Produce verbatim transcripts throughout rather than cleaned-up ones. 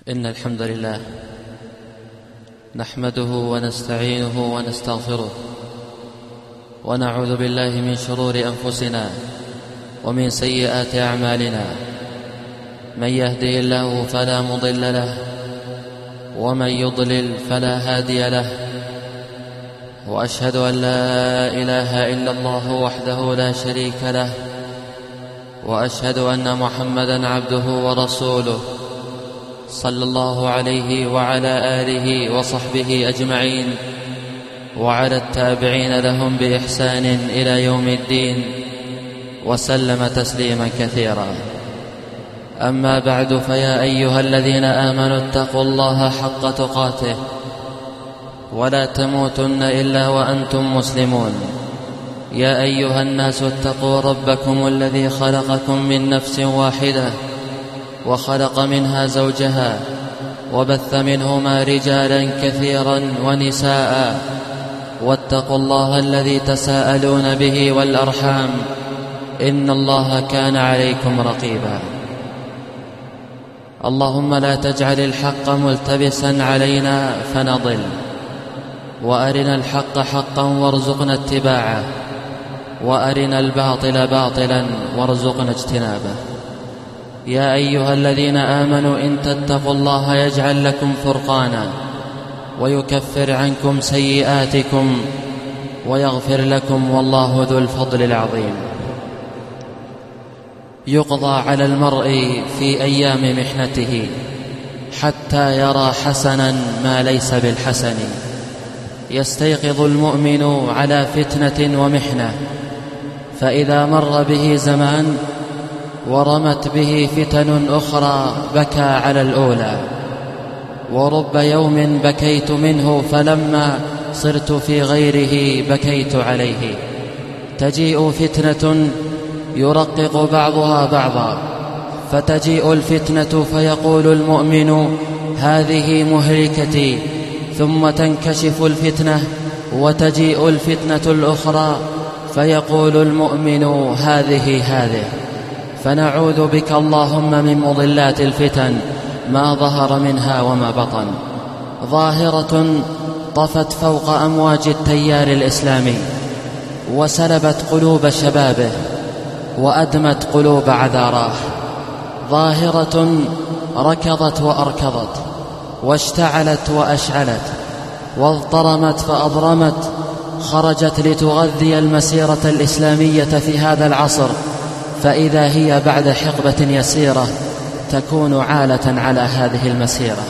إن الحمد لله نحمده ونستعينه ونستغفره ونعوذ بالله من شرور أنفسنا ومن سيئات أعمالنا. من يهده الله فلا مضل له ومن يضلل فلا هادي له، وأشهد أن لا إله إلا الله وحده لا شريك له، وأشهد أن محمدًا عبده ورسوله صلى الله عليه وعلى آله وصحبه أجمعين، وعلى التابعين لهم بإحسان إلى يوم الدين، وسلم تسليما كثيرا. أما بعد، فيا أيها الذين آمنوا اتقوا الله حق تقاته ولا تموتن إلا وأنتم مسلمون. يا أيها الناس اتقوا ربكم الذي خلقكم من نفس واحدة وخلق منها زوجها وبث منهما رجالا كثيرا ونساء، واتقوا الله الذي تساءلون به والأرحام، إن الله كان عليكم رقيبا. اللهم لا تجعل الحق ملتبسا علينا فنضل، وأرنا الحق حقا وارزقنا اتباعه، وأرنا الباطل باطلا وارزقنا اجتنابه. يا أيها الذين آمنوا إن تتقوا الله يجعل لكم فرقانا ويكفر عنكم سيئاتكم ويغفر لكم، والله ذو الفضل العظيم. يقضى على المرء في أيام محنته حتى يرى حسنا ما ليس بالحسن. يستيقظ المؤمن على فتنة ومحنة، فإذا مر به زمان ورمت به فتن أخرى بكى على الأولى. ورب يوم بكيت منه فلما صرت في غيره بكيت عليه. تجيء فتنة يرقق بعضها بعضا، فتجيء الفتنة فيقول المؤمن هذه مهلكتي، ثم تنكشف الفتنة وتجيء الفتنة الأخرى فيقول المؤمن هذه هذه. فنعوذ بك اللهم من مضلات الفتن ما ظهر منها وما بطن. ظاهرة طفت فوق أمواج التيار الإسلامي وسلبت قلوب شبابه وأدمت قلوب عذاراه. ظاهرة ركضت وأركضت واشتعلت وأشعلت واضطرمت فأضرمت، خرجت لتغذي المسيرة الإسلامية في هذا العصر، فإذا هي بعد حقبة يسيرة تكون عالة على هذه المسيرة.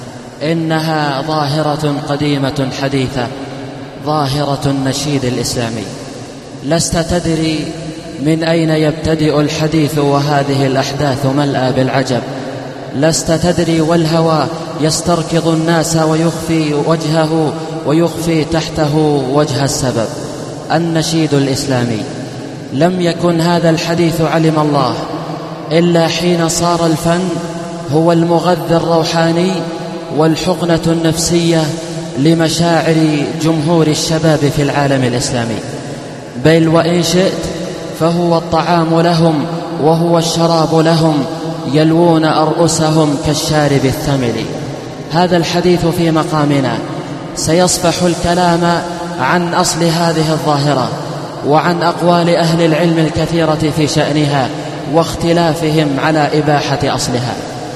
إنها ظاهرة قديمة حديثة، ظاهرة النشيد الإسلامي. لست تدري من أين يبتدئ الحديث وهذه الأحداث ملأى بالعجب. لست تدري والهوى يستركض الناس ويخفي وجهه ويخفي تحته وجه السبب. النشيد الإسلامي. لم يكن هذا الحديث علم الله إلا حين صار الفن هو المغذي الروحاني والحقنة النفسية لمشاعر جمهور الشباب في العالم الإسلامي. بل وإن شئت فهو الطعام لهم وهو الشراب لهم، يلوون أرؤسهم كالشارب الثمل. هذا الحديث في مقامنا سيصفح الكلام عن أصل هذه الظاهرة وعن أقوال أهل العلم الكثيرة في شأنها واختلافهم على إباحة أصلها.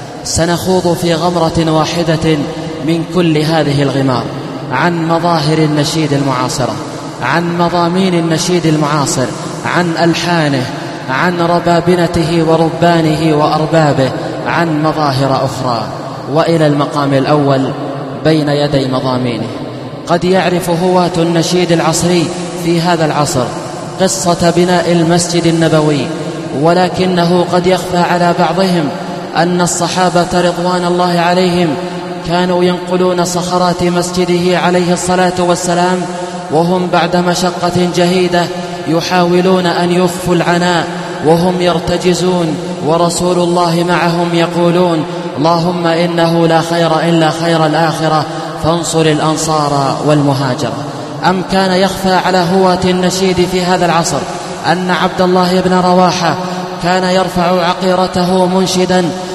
سنخوض في غمرة واحدة من كل هذه الغمار عن مظاهر النشيد المعاصرة، عن مضامين النشيد المعاصر، عن ألحانه، عن ربابنته وربانه وأربابه، عن مظاهر أخرى. وإلى المقام الأول بين يدي مضامينه. قد يعرف هواة النشيد العصري في هذا العصر قصة بناء المسجد النبوي، ولكنه قد يخفى على بعضهم أن الصحابة رضوان الله عليهم كانوا ينقلون صخرات مسجده عليه الصلاة والسلام وهم بعد مشقة جهيدة يحاولون أن يخفوا العناء وهم يرتجزون، ورسول الله معهم يقولون اللهم إنه لا خير إلا خير الآخرة فانصر الأنصار والمهاجرة. أم كان يخفى على هواة النشيد في هذا العصر أن عبد الله بن رواحة كان يرفع عقيرته منشدا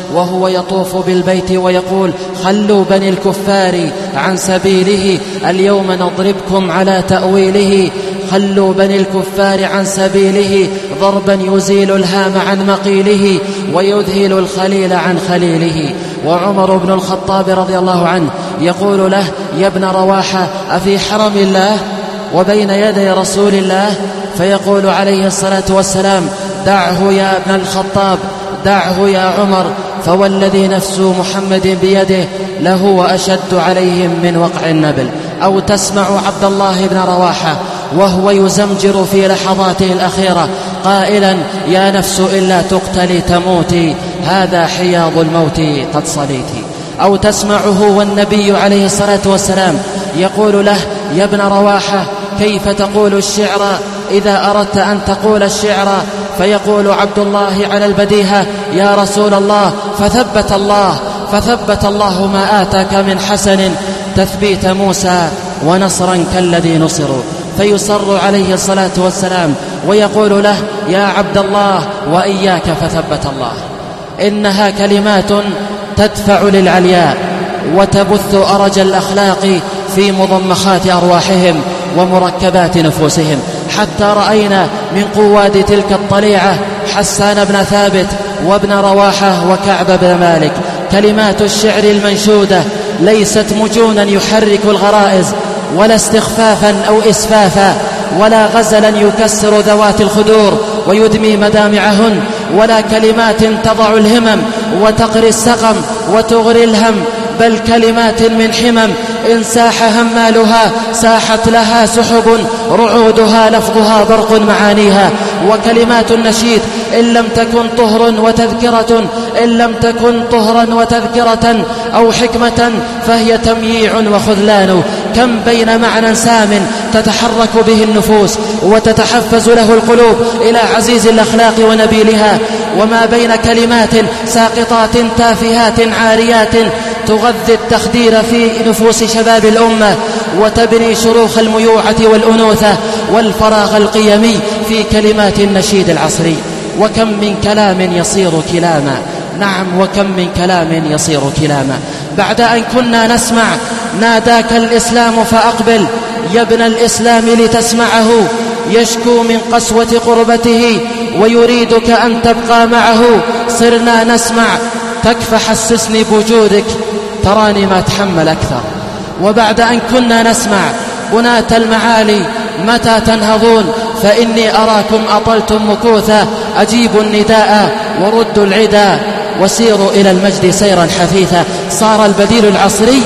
وهو يطوف بالبيت ويقول: خلوا بني الكفار عن سبيله، اليوم نضربكم على تأويله. خلوا بني الكفار عن سبيله، ضربا يزيل الهام عن مقيله ويذهل الخليل عن خليله. وعمر بن الخطاب رضي الله عنه يقول له: يا ابن رواحة، أفي حرم الله وبين يدي رسول الله؟ فيقول عليه الصلاة والسلام: دعه يا ابن الخطاب، دعه يا عمر، فوالذي نفس محمد بيده لهو أشد عليهم من وقع النبل. أو تسمع عبد الله بن رواحة وهو يزمجر في لحظاته الأخيرة قائلا: يا نفس إلا تقتلي تموتي، هذا حياض الموت قد صليتي. أو تسمعه والنبي عليه الصلاة والسلام يقول له: يا ابن رواحة، كيف تقول الشعر إذا أردت أن تقول الشعر؟ فيقول عبد الله على البديهة: يا رسول الله، فثبت الله فثبت الله ما آتاك من حسن تثبيت موسى ونصرا كالذي نصروا. فيصر عليه الصلاة والسلام ويقول له: يا عبد الله، وإياك فثبت الله. إنها كلمات تدفع للعلياء وتبث أرج الأخلاق في مضمخات أرواحهم ومركبات نفوسهم، حتى رأينا من قواد تلك الطليعة حسان بن ثابت وابن رواحة وكعب بن مالك. كلمات الشعر المنشودة ليست مجونا يحرك الغرائز، ولا استخفافا أو إسفافا، ولا غزلا يكسر ذوات الخدور ويدمي مدامعهن، ولا كلمات تضع الهمم وتقري السقم وتغري الهم، بل كلمات من حمم إن ساح همالها ساحت لها سحب رعودها لفظها برق معانيها. وكلمات النشيد إن لم تكن طهر وتذكرة إن لم تكن طهرا وتذكرة أو حكمة فهي تمييع وخذلان. كم بين معنى سام تتحرك به النفوس وتتحفز له القلوب إلى عزيز الأخلاق ونبيلها، وما بين كلمات ساقطات تافهات عاريات تغذي التخدير في نفوس شباب الأمة وتبني شروخ الميوعة والأنوثة والفراغ القيمي في كلمات النشيد العصري. وكم من كلام يصير كلاما، نعم، وكم من كلام يصير كلاما. بعد أن كنا نسمع ناداك الإسلام فأقبل يا ابن الإسلام لتسمعه، يشكو من قسوة قربته ويريدك أن تبقى معه. صرنا نسمع تكفى حسسني بوجودك، تراني ما أتحمل أكثر. وبعد أن كنا نسمع بناة المعالي متى تنهضون، فإني أراكم أطلتم مكوثا، أجيبوا النداء وردوا العدا وسيروا إلى المجد سيرا حثيثا. صار البديل العصري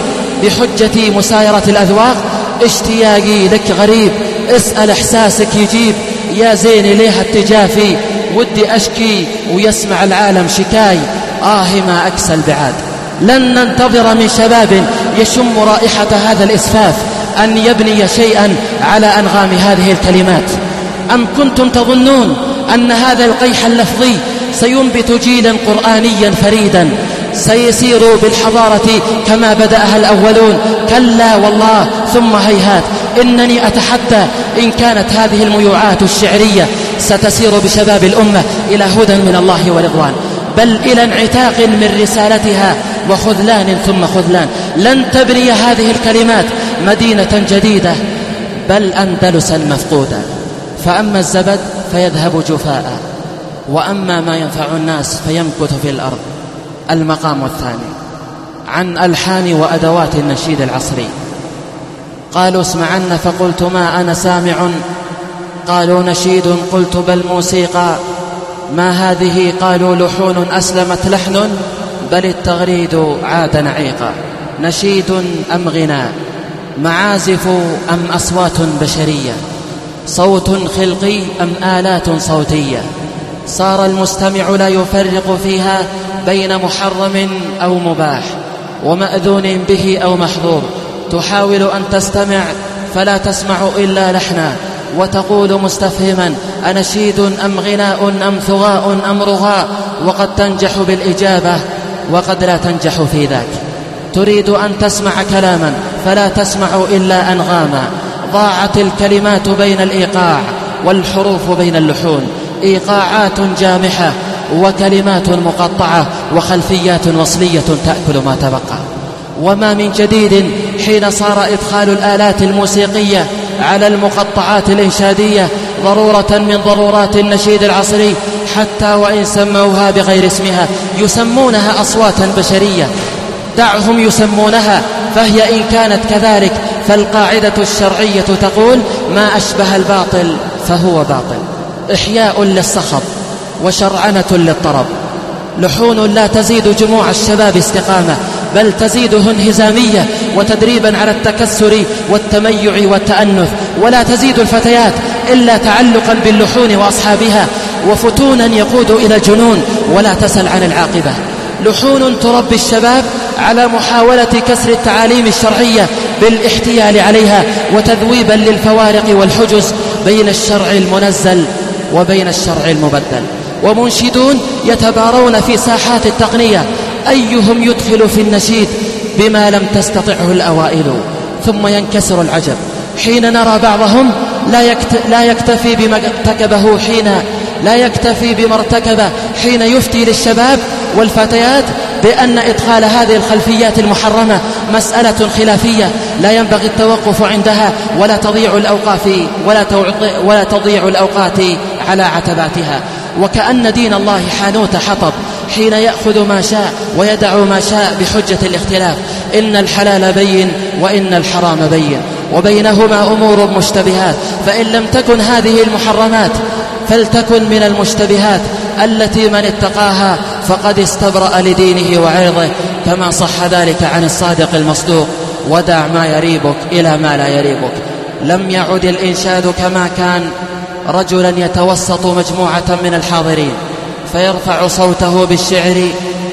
بحجة مسايرة الأذواق، اشتياقي لك غريب، اسأل إحساسك يجيب، يا زين ليها التجافي، ودي أشكي ويسمع العالم شكاي، آه ما أكسى البعاد. لن ننتظر من شباب يشم رائحة هذا الإسفاف أن يبني شيئا على أنغام هذه الكلمات. أم كنتم تظنون أن هذا القيح اللفظي سينبت جيلا قرآنيا فريدا سيسير بالحضارة كما بدأها الأولون؟ كلا والله ثم هيهات. إنني أتحدى إن كانت هذه الميوعات الشعرية ستسير بشباب الأمة إلى هدى من الله ورضوان، بل إلى انعتاق من رسالتها وخذلان ثم خذلان. لن تبني هذه الكلمات مدينة جديدة، بل أندلسا مفقودا. فأما الزبد فيذهب جفاء، وأما ما ينفع الناس فيمكث في الأرض. المقام الثاني عن ألحان وأدوات النشيد العصري. قالوا اسمعن فقلت ما أنا سامع، قالوا نشيد قلت بل موسيقى، ما هذه قالوا لحون أسلمت لحن، بل التغريد عاد نعيقا. نشيد أم غناء، معازف أم أصوات بشرية، صوت خلقي أم آلات صوتية. صار المستمع لا يفرق فيها بين محرم أو مباح ومأذون به أو محظور. تحاول أن تستمع فلا تسمع إلا لحنا، وتقول مستفهما أنشيد أم غناء أم ثغاء أم رغاء، وقد تنجح بالإجابة وقد لا تنجح في ذاك. تريد أن تسمع كلاما فلا تسمع إلا أنغاما. ضاعت الكلمات بين الإيقاع والحروف بين اللحون، إيقاعات جامحة وكلمات مقطعة وخلفيات وصلية تأكل ما تبقى. وما من جديد حين صار إدخال الآلات الموسيقية على المقطعات الإنشادية ضرورة من ضرورات النشيد العصري، حتى وإن سموها بغير اسمها يسمونها أصواتا بشرية. دعهم يسمونها، فهي إن كانت كذلك فالقاعدة الشرعية تقول: ما أشبه الباطل فهو باطل. إحياء للصخب وشرعنة للطرب، لحون لا تزيد جموع الشباب استقامة، بل تزيده انهزامية وتدريبا على التكسر والتميع والتأنث، ولا تزيد الفتيات إلا تعلقا باللحون وأصحابها، وفتونا يقود إلى الجنون ولا تسل عن العاقبة. لحون تربي الشباب على محاولة كسر التعاليم الشرعية بالاحتيال عليها، وتذويبا للفوارق والحجز بين الشرع المنزل وبين الشرع المبدل. ومنشدون يتبارون في ساحات التقنية أيهم يدخل في النشيد بما لم تستطعه الأوائل. ثم ينكسر العجب حين نرى بعضهم لا يكتفي بما ارتكبه حين لا يكتفي بما ارتكب حين يفتي للشباب والفتيات بأن إدخال هذه الخلفيات المحرمة مسألة خلافية لا ينبغي التوقف عندها، ولا تضيع الأوقات ولا, ولا تضيع الأوقات على عتباتها. وكأن دين الله حانوت حطب حين يأخذ ما شاء ويدع ما شاء بحجة الاختلاف. إن الحلال بين وإن الحرام بين، وبينهما أمور مشتبهات، فإن لم تكن هذه المحرمات فلتكن من المشتبهات التي من اتقاها فقد استبرأ لدينه وعرضه، كما صح ذلك عن الصادق المصدوق: ودع ما يريبك إلى ما لا يريبك. لم يعد الإنشاد كما كان رجلا يتوسط مجموعة من الحاضرين فيرفع صوته بالشعر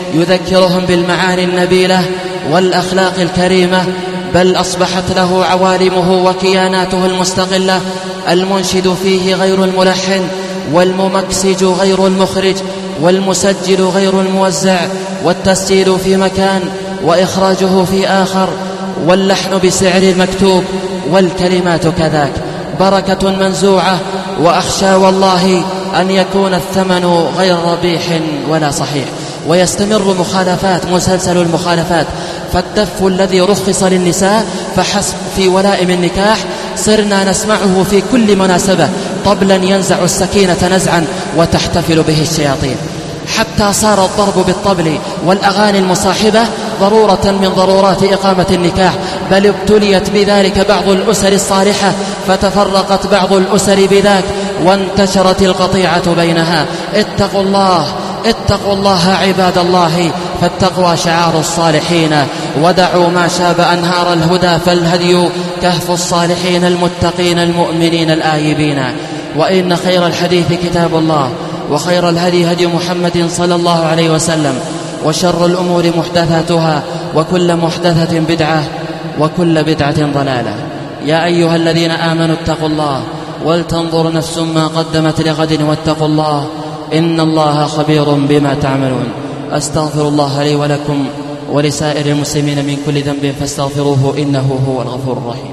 يذكرهم بالمعاني النبيلة والأخلاق الكريمة، بل أصبحت له عوالمه وكياناته المستقلة. المنشد فيه غير الملحن، والممكسج غير المخرج، والمسجل غير الموزع، والتسجيل في مكان وإخراجه في آخر، واللحن بسعر المكتوب، والكلمات كذاك. بركة منزوعة، وأخشى والله أن يكون الثمن غير ربيح ولا صحيح. ويستمر مخالفات مسلسل المخالفات، فالدف الذي رخص للنساء فحسب في ولائم النكاح صرنا نسمعه في كل مناسبة، طبلا ينزع السكينة نزعا وتحتفل به الشياطين، حتى صار الضرب بالطبل والأغاني المصاحبة ضرورة من ضرورات إقامة النكاح، بل ابتليت بذلك بعض الأسر الصالحة فتفرقت بعض الأسر بذاك، وانتشرت القطيعة بينها. اتقوا الله اتقوا الله عباد الله، فالتقوى شعار الصالحين، ودعوا ما شاب أنهار الهدى، فالهدي كهف الصالحين المتقين المؤمنين الآيبين. وإن خير الحديث كتاب الله، وخير الهدي هدي محمد صلى الله عليه وسلم، وشر الأمور محدثاتها، وكل محدثة بدعة، وكل بدعة ضلالة. يا أيها الذين آمنوا اتقوا الله ولتنظر نفس ما قدمت لغد، واتقوا الله إن الله خبير بما تعملون. أستغفر الله لي ولكم ولسائر المسلمين من كل ذنب فاستغفروه إنه هو الغفور الرحيم.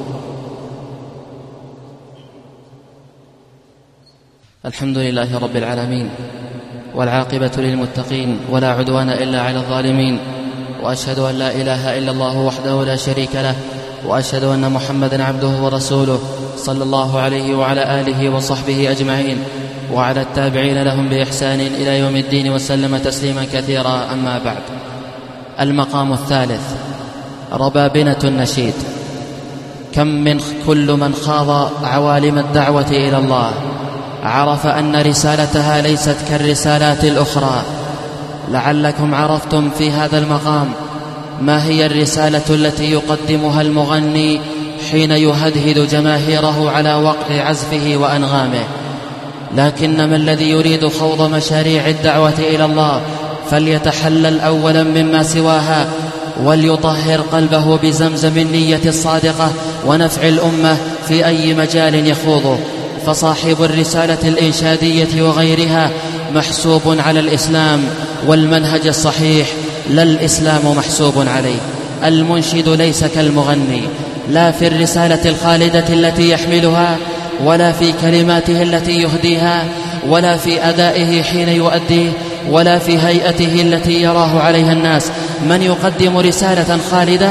الحمد لله رب العالمين، والعاقبة للمتقين، ولا عدوان إلا على الظالمين، وأشهد أن لا إله إلا الله وحده لا شريك له، وأشهد أن محمدا عبده ورسوله صلى الله عليه وعلى آله وصحبه أجمعين، وعلى التابعين لهم بإحسان إلى يوم الدين، وسلم تسليما كثيرا. أما بعد، المقام الثالث ربابنة النشيد. كم من كل من خاض عوالم الدعوة إلى الله عرف أن رسالتها ليست كالرسالات الأخرى. لعلكم عرفتم في هذا المقام ما هي الرسالة التي يقدمها المغني حين يهدهد جماهيره على وقع عزفه وأنغامه. لكنما الذي يريد خوض مشاريع الدعوة إلى الله فليتحلل أولا مما سواها، وليطهر قلبه بزمزم النية الصادقة ونفع الأمة في أي مجال يخوضه. فصاحب الرسالة الإنشادية وغيرها محسوب على الإسلام والمنهج الصحيح، لا الإسلام محسوب عليه. المنشد ليس كالمغني، لا في الرسالة الخالدة التي يحملها، ولا في كلماته التي يهديها، ولا في أدائه حين يؤديه، ولا في هيئته التي يراه عليها الناس. من يقدم رسالة خالدة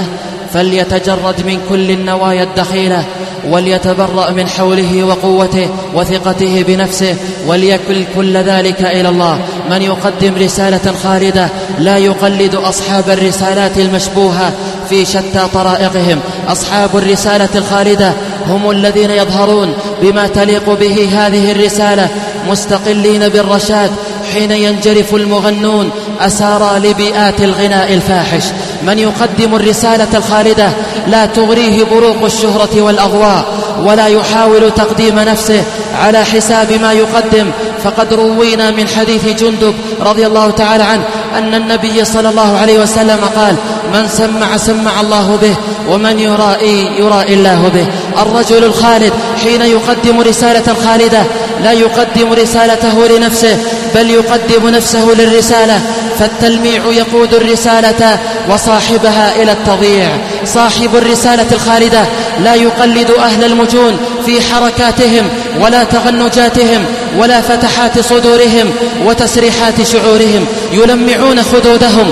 فليتجرد من كل النوايا الدخيلة، وليتبرأ من حوله وقوته وثقته بنفسه، وليكل كل ذلك إلى الله. من يقدم رسالة خالدة لا يقلد أصحاب الرسالات المشبوهة في شتى طرائقهم. أصحاب الرسالة الخالدة هم الذين يظهرون بما تليق به هذه الرسالة، مستقلين بالرشاد حين ينجرف المغنون أسارى لبيئات الغناء الفاحش. من يقدم الرسالة الخالدة لا تغريه بروق الشهرة والأضواء، ولا يحاول تقديم نفسه على حساب ما يقدم. فقد روينا من حديث جندب رضي الله تعالى عنه أن النبي صلى الله عليه وسلم قال: من سمع سمع الله به، ومن يرائي يرائي الله به. الرجل الخالد حين يقدم رسالة خالدة لا يقدم رسالته لنفسه، بل يقدم نفسه للرسالة، فالتلميع يقود الرسالة وصاحبها إلى التضييع. صاحب الرسالة الخالدة لا يقلد أهل المجون في حركاتهم ولا تغنجاتهم ولا فتحات صدورهم وتسريحات شعورهم. يلمعون خدودهم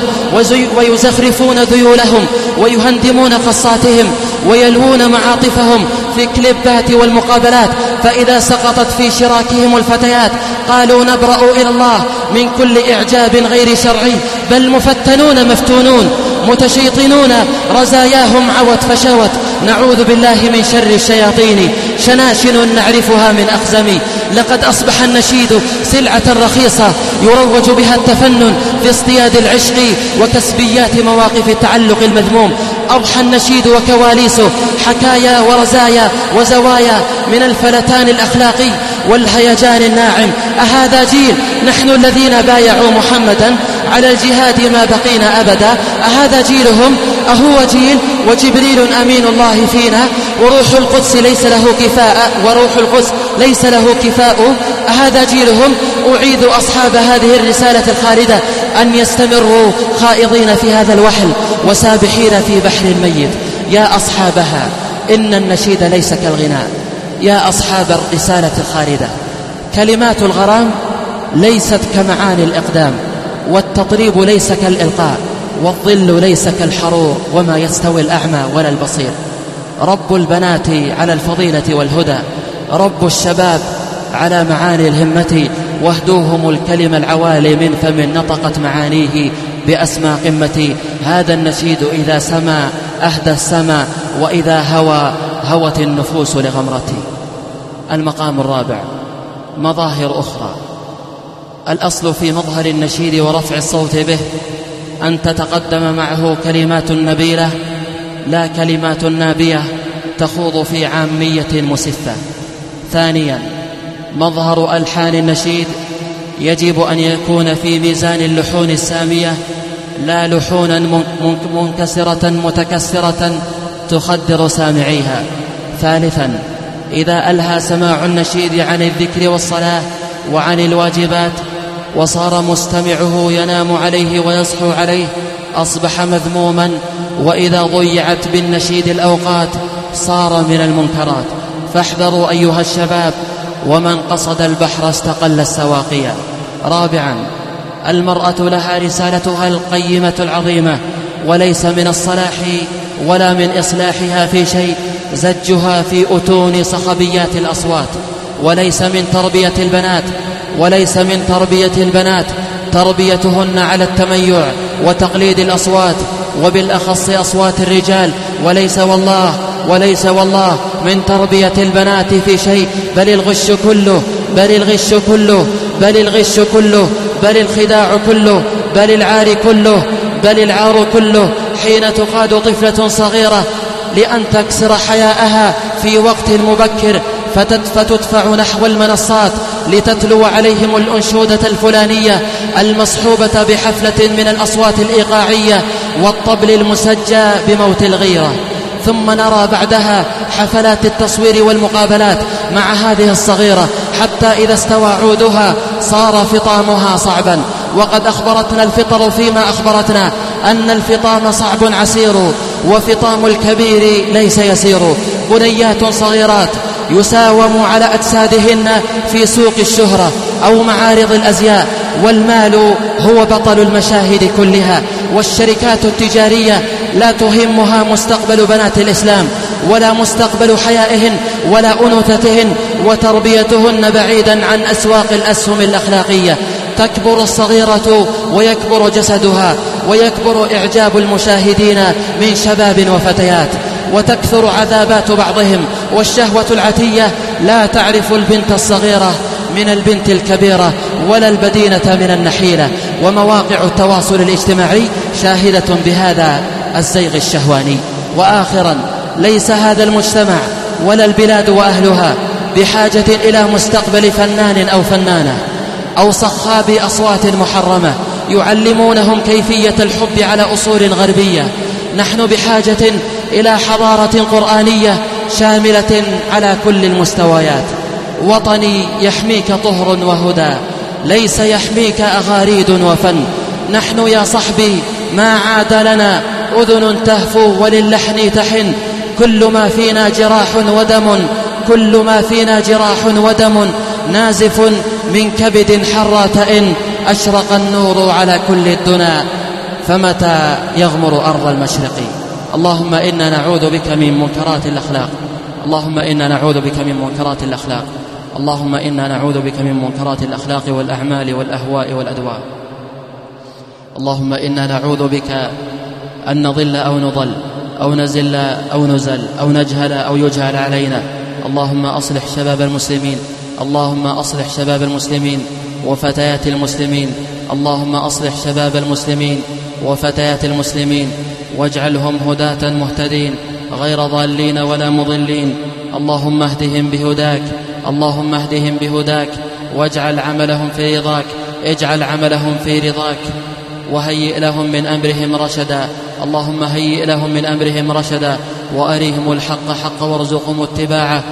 ويزخرفون ذيولهم ويهندمون قصاتهم ويلوون معاطفهم في كليبات والمقابلات، فإذا سقطت في شراكهم الفتيات قالوا: نبرأ إلى الله من كل إعجاب غير شرعي، بل مفتنون مفتونون متشيطنون رزاياهم عوت فشوت. نعوذ بالله من شر الشياطين، شناشن نعرفها من أخزم. لقد أصبح النشيد سلعة رخيصة يروج بها التفنن في اصطياد العشق وكسبيات مواقف التعلق المذموم. أضحى النشيد وكواليسه حكايا ورزايا وزوايا من الفلتان الأخلاقي والهيجان الناعم. أهذا جيل نحن الذين بايعوا محمدا على الجهاد ما بقينا أبدا؟ أهذا جيلهم؟ أهو جيل وجبريل أمين الله فينا وروح القدس ليس له كفاء وروح القدس ليس له كفاء؟ أهذا جيلهم؟ أعيد أصحاب هذه الرسالة الخالدة أن يستمروا خائضين في هذا الوحل وسابحين في بحر الميت. يا أصحابها إن النشيد ليس كالغناء. يا أصحاب الرسالة الخالدة كلمات الغرام ليست كمعاني الإقدام، والتطريب ليس كالإلقاء، والظل ليس كالحرور، وما يستوي الأعمى ولا البصير. رب البنات على الفضيلة والهدى، رب الشباب على معاني الهمة، واهدوهم الكلم العوالي من فم نطقت معانيه بأسمى قمة. هذا النشيد إذا سما أهدى السما، وإذا هوى هوت النفوس لغمرته. المقام الرابع مظاهر أخرى. الأصل في مظهر النشيد ورفع الصوت به أن تتقدم معه كلمات نبيلة لا كلمات نابية تخوض في عامية مسفة. ثانيا مظهر ألحان النشيد يجب أن يكون في ميزان اللحون السامية، لا لحونا منكسرة متكسرة تخدر سامعيها. ثالثا إذا ألهى سماع النشيد عن الذكر والصلاة وعن الواجبات وصار مستمعه ينام عليه ويصحو عليه أصبح مذموما، وإذا ضيعت بالنشيد الأوقات صار من المنكرات. فاحذروا أيها الشباب، ومن قصد البحر استقل السواقيا. رابعا المرأة لها رسالتها القيمة العظيمة، وليس من الصلاح ولا من إصلاحها في شيء زجها في أتون صخبيات الأصوات. وليس من تربية البنات وليس من تربية البنات تربيتهن على التميع وتقليد الأصوات، وبالأخص أصوات الرجال. وليس والله وليس والله من تربية البنات في شيء، بل الغش كله بل الغش كله بل الغش كله بل الخداع كله بل العار كله بل العار كله حين تقاد طفلة صغيرة لأن تكسر حياءها في وقت مبكر فتدفع نحو المنصات لتتلو عليهم الأنشودة الفلانية المصحوبة بحفلة من الأصوات الإيقاعية والطبل المسجى بموت الغيرة. ثم نرى بعدها حفلات التصوير والمقابلات مع هذه الصغيرة، حتى إذا استوى عودها صار فطامها صعبا. وقد أخبرتنا الفطر فيما أخبرتنا أن الفطام صعب عسير، وفطام الكبير ليس يسير. بنيات صغيرات يساوم على أجسادهن في سوق الشهرة أو معارض الأزياء، والمال هو بطل المشاهد كلها، والشركات التجارية لا تهمها مستقبل بنات الإسلام ولا مستقبل حيائهن ولا أنوثتهن وتربيتهن بعيدا عن أسواق الأسهم الأخلاقية. تكبر الصغيرة ويكبر جسدها ويكبر إعجاب المشاهدين من شباب وفتيات، وتكثر عذابات بعضهم، والشهوة العتية لا تعرف البنت الصغيرة من البنت الكبيرة ولا البدينة من النحيلة. ومواقع التواصل الاجتماعي شاهدة بهذا الزيغ الشهواني. وآخرا، ليس هذا المجتمع ولا البلاد وأهلها بحاجة إلى مستقبل فنان أو فنانة أو صخاب أصوات محرمة يعلمونهم كيفية الحب على أصول غربية. نحن بحاجة إلى حضارة قرآنية شاملة على كل المستويات. وطني يحميك طهر وهدى، ليس يحميك أغاريد وفن. نحن يا صحبي ما عاد لنا أذن تهفو وللحن تحن، كل ما فينا جراح ودم، كل ما فينا جراح ودم نازف من كبد حرات إن أشرق النور على كل الدنا، فمتى يغمر أرض المشرق. اللهم إنا نعوذ بك من منكرات الأخلاق، اللهم إنا نعوذ بك من منكرات الأخلاق، اللهم إنا نعوذ بك من منكرات الأخلاق والأعمال والأهواء والأدواء. اللهم إنا نعوذ بك أن نضل أو نضل أو نزل أو نزل أو نجهل أو يجهل علينا. اللهم أصلح شباب المسلمين، اللهم أصلح شباب المسلمين وفتيات المسلمين، اللهم أصلح شباب المسلمين وفتيات المسلمين، واجعلهم هداة مهتدين غير ضالين ولا مضلين. اللهم اهدهم بهداك، اللهم اهدهم بهداك، واجعل عملهم في رضاك، اجعل عملهم في رضاك، وهيئ لهم من أمرهم رشدا. اللهم هيئ لهم من أمرهم رشدا، وأرهم الحق حقا وارزقهم اتباعه،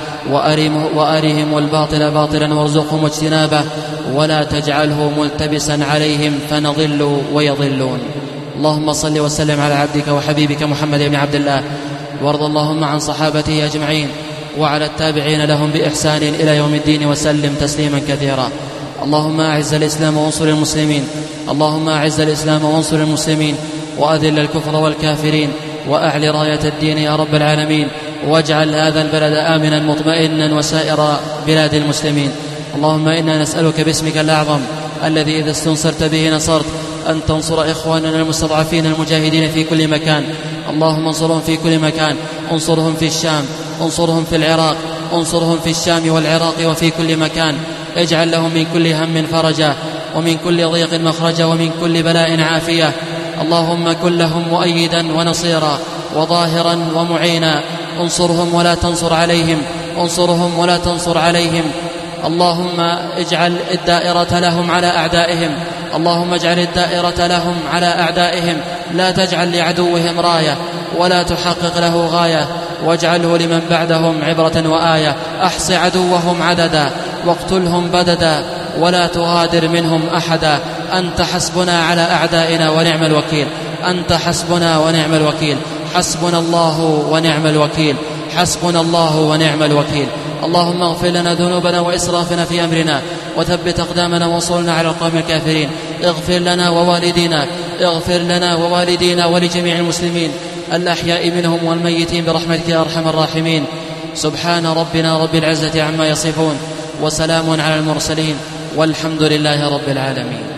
وأرهم الباطل باطلا وارزقهم اجتنابه، ولا تجعله ملتبسا عليهم فنضل ويضلون. اللهم صل وسلم على عبدك وحبيبك محمد بن عبد الله، وارض اللهم عن صحابته أجمعين وعلى التابعين لهم بإحسان إلى يوم الدين، وسلم تسليما كثيرا. اللهم أعز الإسلام وانصر المسلمين، اللهم أعز الإسلام وانصر المسلمين، وأذل الكفر والكافرين، وأعل راية الدين يا رب العالمين، واجعل هذا البلد آمنا مطمئنا وسائر بلاد المسلمين. اللهم إنا نسألك باسمك الأعظم الذي إذا استنصرت به نصرت أن تنصر إخواننا المستضعفين المجاهدين في كل مكان. اللهم انصرهم في كل مكان، انصرهم في الشام، انصرهم في العراق، انصرهم في الشام والعراق وفي كل مكان. اجعل لهم من كل هم فرجا، ومن كل ضيق مخرجا، ومن كل بلاء عافية. اللهم كن لهم مؤيدا ونصيرا وظاهرا ومعينا. انصرهم ولا تنصر عليهم، انصرهم ولا تنصر عليهم. اللهم اجعل الدائرة لهم على أعدائهم، اللهم اجعل الدائرة لهم على أعدائهم، لا تجعل لعدوهم راية ولا تحقق له غاية، واجعله لمن بعدهم عبرة وآية. أحص عدوهم عددا واقتلهم بددا، ولا تغادر منهم أحدا. أنت حسبنا على أعدائنا ونعم الوكيل، أنت حسبنا ونعم الوكيل. حسبنا الله ونعم الوكيل، حسبنا الله ونعم الوكيل. اللهم اغفر لنا ذنوبنا وإسرافنا في أمرنا، وثبت أقدامنا وانصرنا على القوم الكافرين. اغفر لنا ووالدينا، اغفر لنا ووالدينا ولجميع المسلمين الأحياء منهم والميتين برحمتك يا أرحم الراحمين. سبحان ربنا رب العزة عما يصفون، وسلام على المرسلين، والحمد لله رب العالمين.